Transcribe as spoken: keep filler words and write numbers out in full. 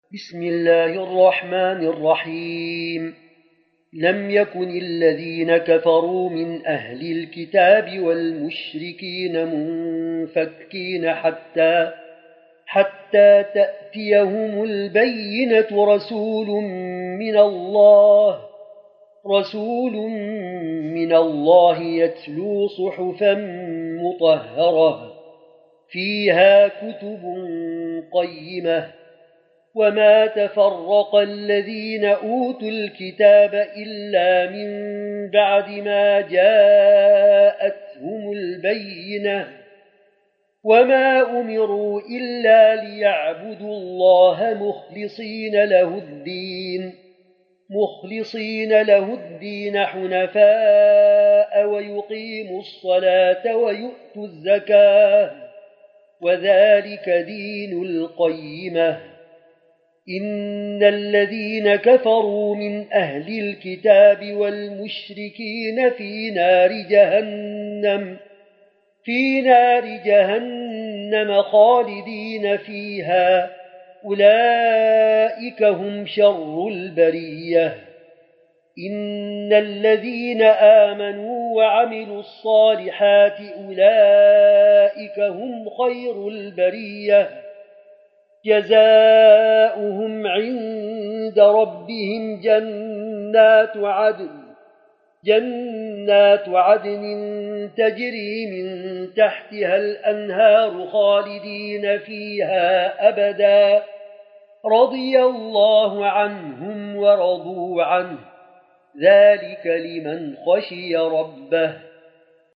بسم الله الرحمن الرحيم. لم يكن الذين كفروا من أهل الكتاب والمشركين منفكين حتى حتى تأتيهم البينة رسول من الله رسول من الله يتلو صحفا مطهرة فيها كتب قيمة. وما تفرق الذين أوتوا الكتاب إلا من بعد ما جاءتهم البينة. وما أمروا إلا ليعبدوا الله مخلصين له الدين مخلصين له الدين حنفاء ويقيموا الصلاة ويؤتوا الزكاة وذلك دين القيمة. إن الذين كفروا من أهل الكتاب والمشركين في نار جهنم في نار جهنم خالدين فيها أولئك هم شر البرية. إن الذين آمنوا وعملوا الصالحات أولئك هم خير البرية جزاؤهم عند ربهم جنات عدن جنات عدن تجري من تحتها الأنهار خالدين فيها أبدا رضي الله عنهم ورضوا عنه ذلك لمن خشي ربه.